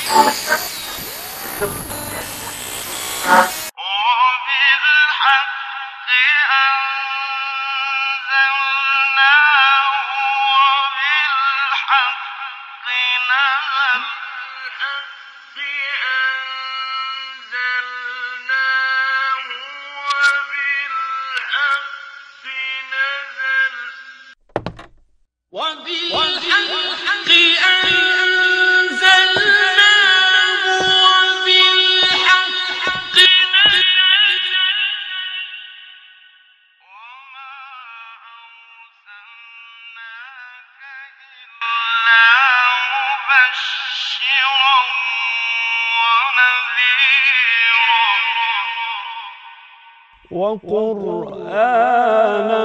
وقرآنا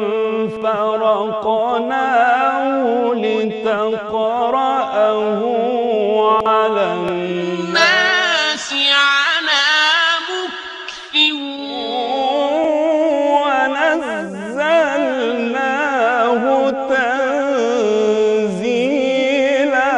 فرقناه لتقرأه على الناس على مكث ونزلناه تنزيلا.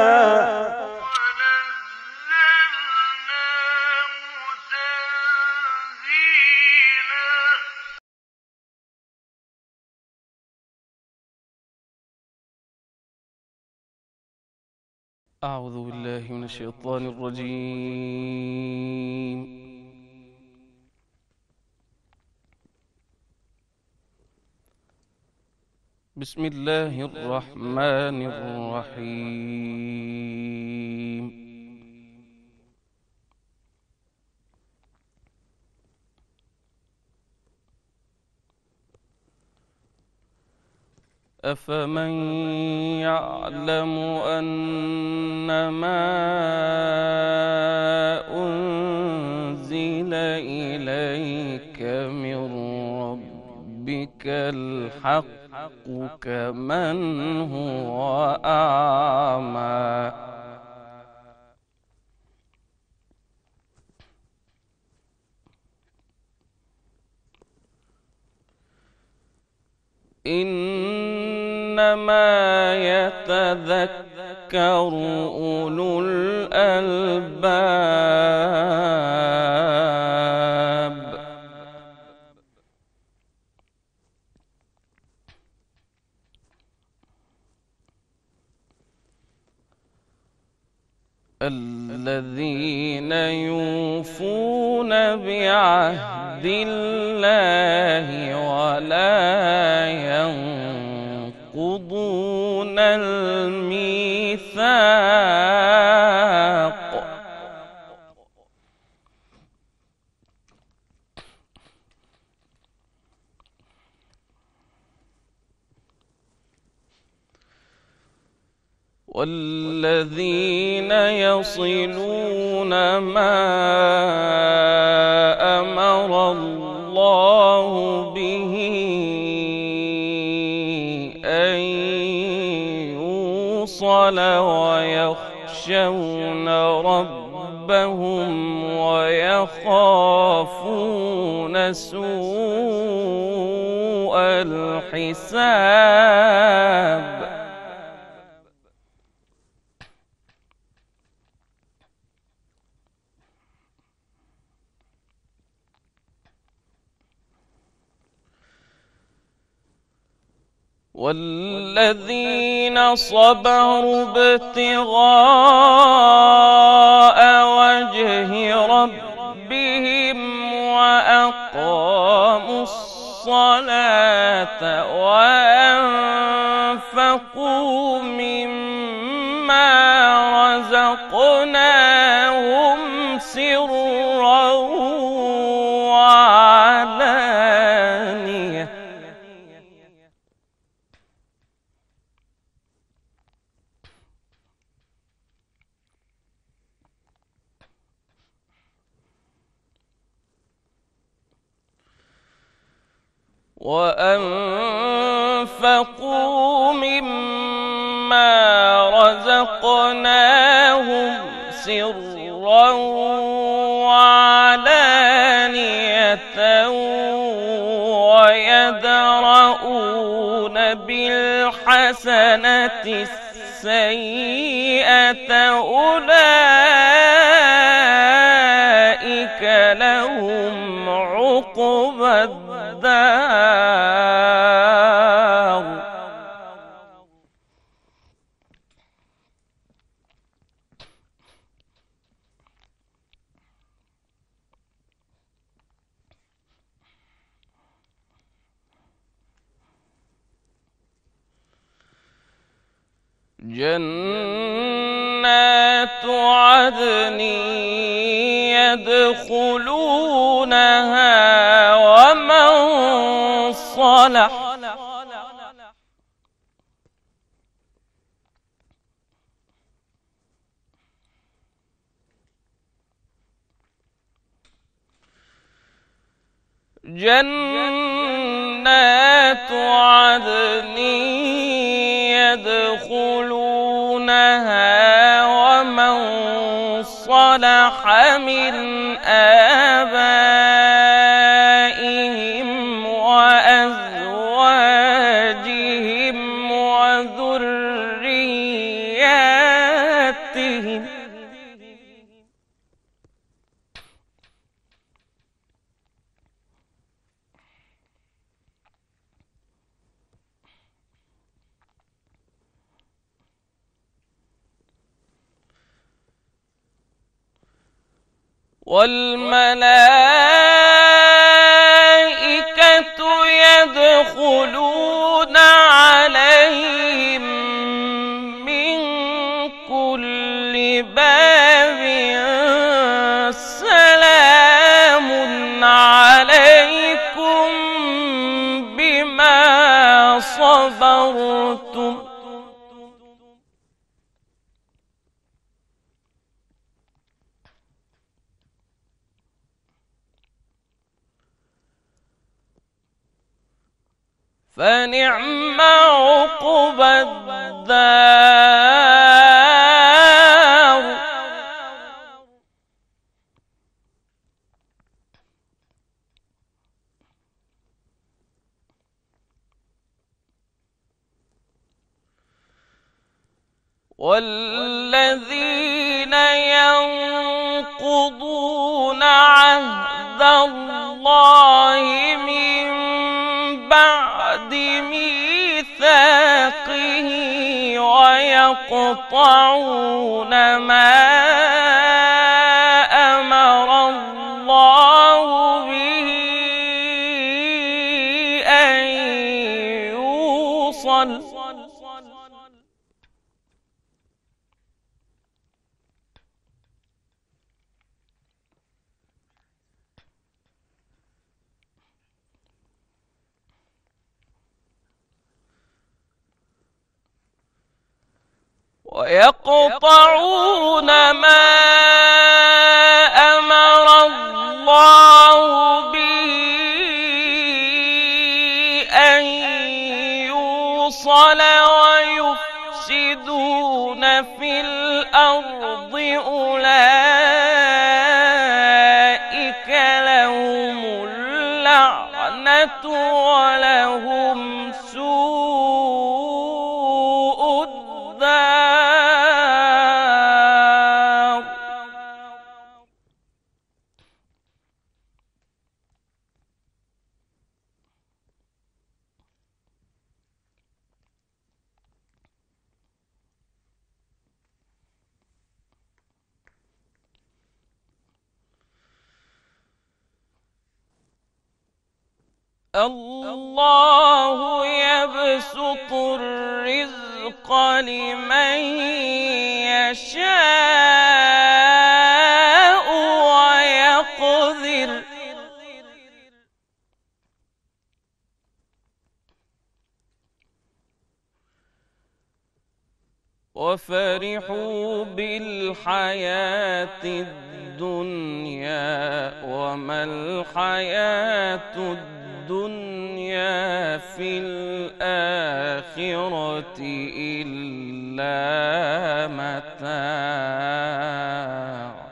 أعوذ بالله من الشيطان الرجيم. بسم الله الرحمن الرحيم. أفمن يعلم أنما أنزل إليك من ربك الحق كمن هو أعمى. إنما يتذكر أولو الألباب. الذين يوفون بعهد الله ولا ينقضون الميثاق. والذين يصلون ما أمر الله به أن يوصل ويخشون ربهم ويخافون سوء الحساب. والذين صبروا ابتغاء وجه ربهم وأقاموا الصلاة وأنفقوا مما رزقناهم سرا وعلانية وأنفقوا مما رزقناهم سرا وعلانية ويدرؤون بالحسنة السيئة أولئك جنات عدن يدخلونها ومن صلح جنات عدن يدخلونها ومن صلح من آبائهم وأزواجهم وذرياتهم والملائكة يدخلون عليهم من كل باب سلام عليكم بما صبرتم فنعم عقبى الدار والذين ينقضون عهد الله من بعد ميثاقه ويقطعون ما أمر الله به أن يوصل ويقطعون ما أمر الله به أن يوصل ويفسدون في الأرض أولئك لهم اللعنة ولهم سوء الدار الله يبسط الرزق لمن يشاء ويقدر وفرحوا بالحياة الدنيا وما الحياة الدنيا في الآخرة إلا متاع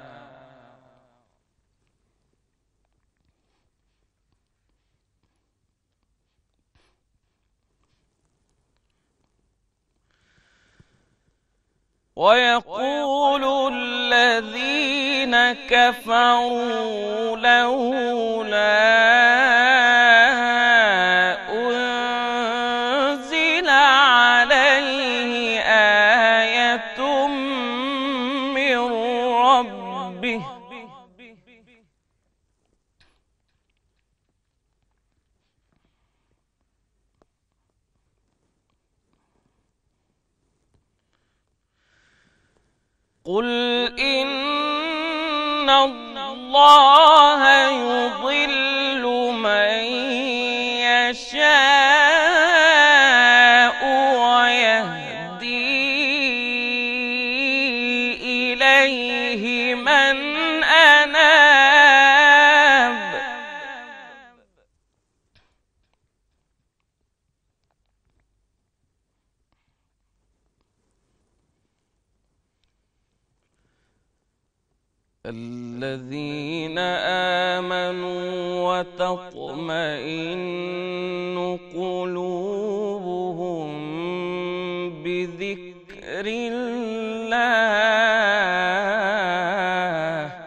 ويقول الذين كفروا لولا أنزل عليه آية من ربه قل إن الله يضل من يشاء ويهدي إليه من أناب. الذين آمنوا وتطمئن قلوبهم بذكر الله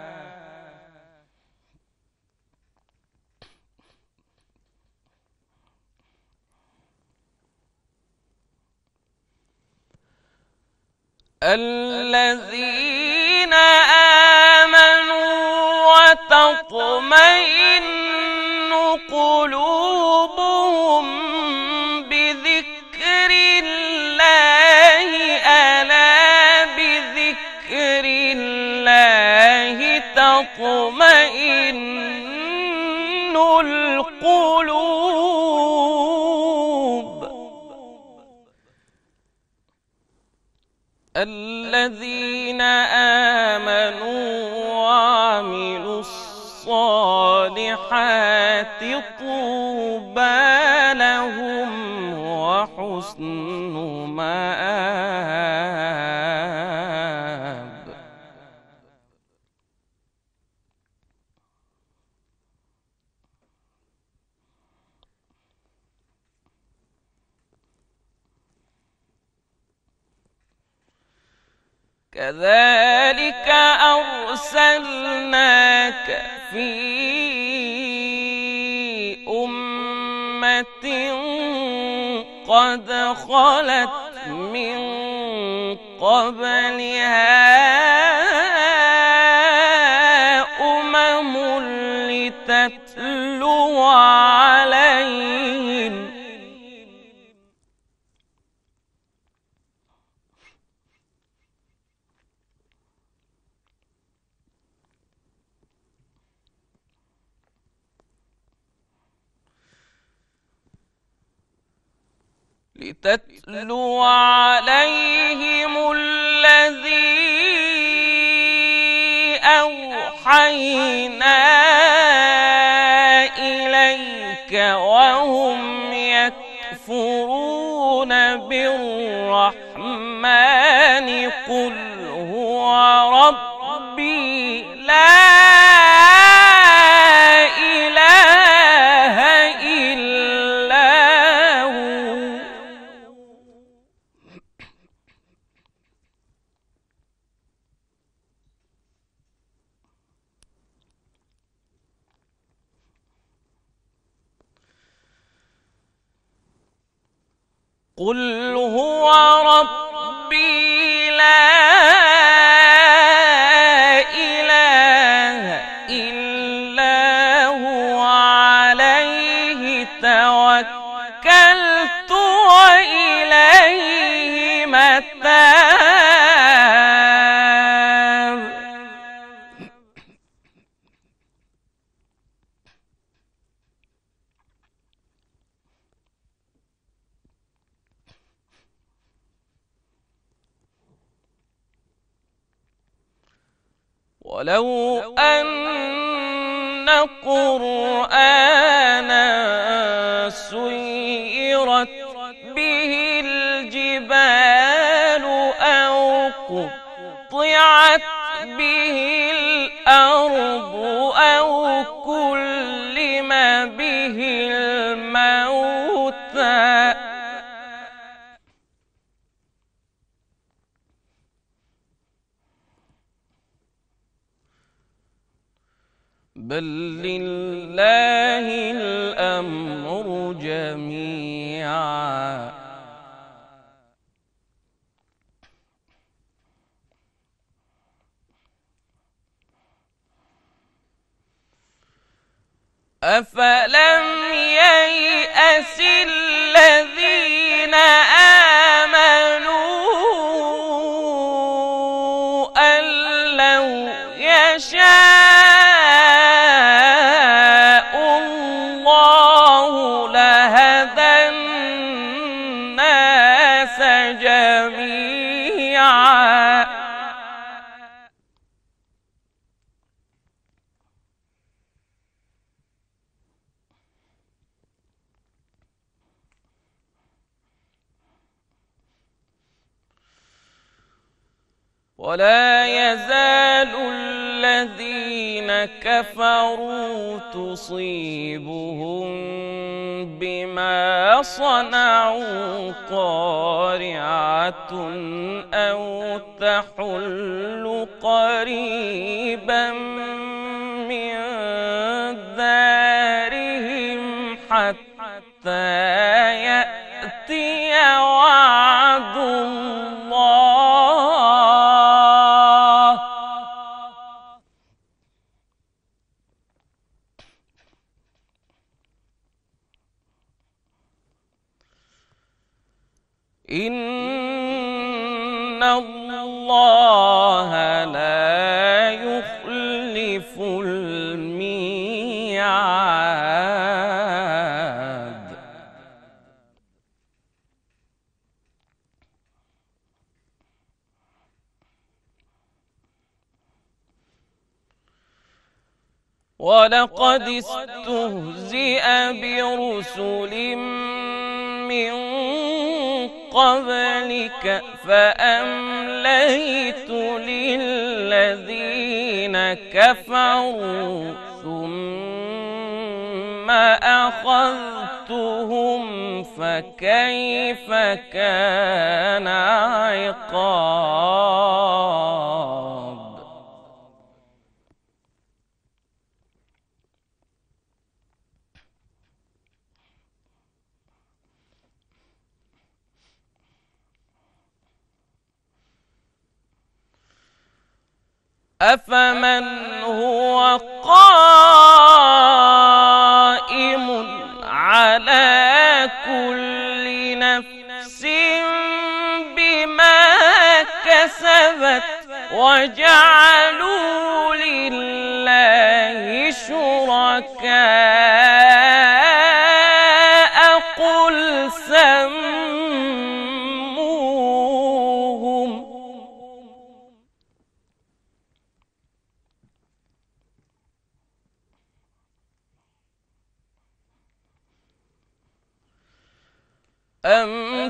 الذين وتطمئن قلوبهم بذكر الله ألا بذكر الله تطمئن القلوب. الذين آمنوا وعملوا الصالحات طوبى لهم وحسن مآب. كذلك أرسلناك في أمة قد خلت من قبلها أمم لتتلو عليهم الذي أوحينا إليك وهم يكفرون بالرحمن قل هو ربي لا إله إلا هو قل هو ربي لا إله إلا هو عليه توكلت وإليه متاب. ولو أن قرآنا سيرت به الجبال أو قطعت به الأرض أو كلم به الموتى بل لله الأمر جميعا أفلم ييأس الذين آمنوا أن يشاء الله لهدى الناس جميعا ولا يزال الذين كفروا تصيبهم بما صنعوا قارعة أو تحل قريبا من دارهم حتى يأتي وعد الله إن الله لا يخلف الميعاد ولقد استهزئ برسل من قبلك فأمليت للذين كفروا ثم أخذتهم فكيف كان عقاب أفمن هو قائم على كل نفس بما كسبت وجعلوا لله شركاء قل سموهم أم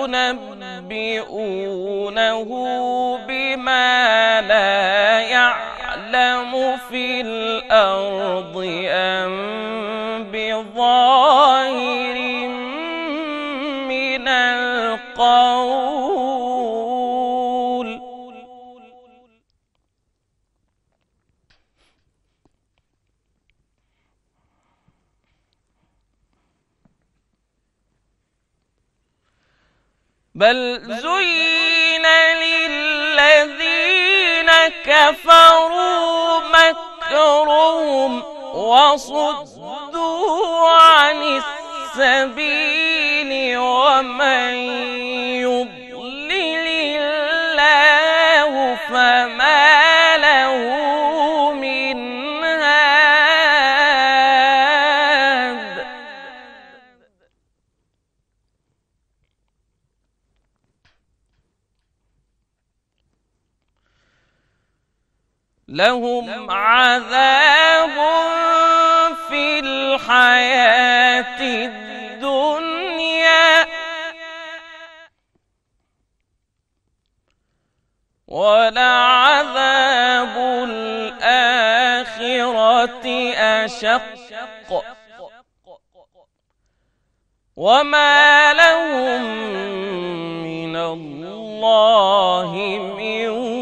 تنبئونه بما لا يعلم في الأرض أم بظاهر من القول بل زين للذين كفروا مكرهم وصدوا عن السبيل ومن يضلل الله فما له من هاد لهم عذاب في الحياة الدنيا ولعذاب الآخرة أشق وما لهم من الله من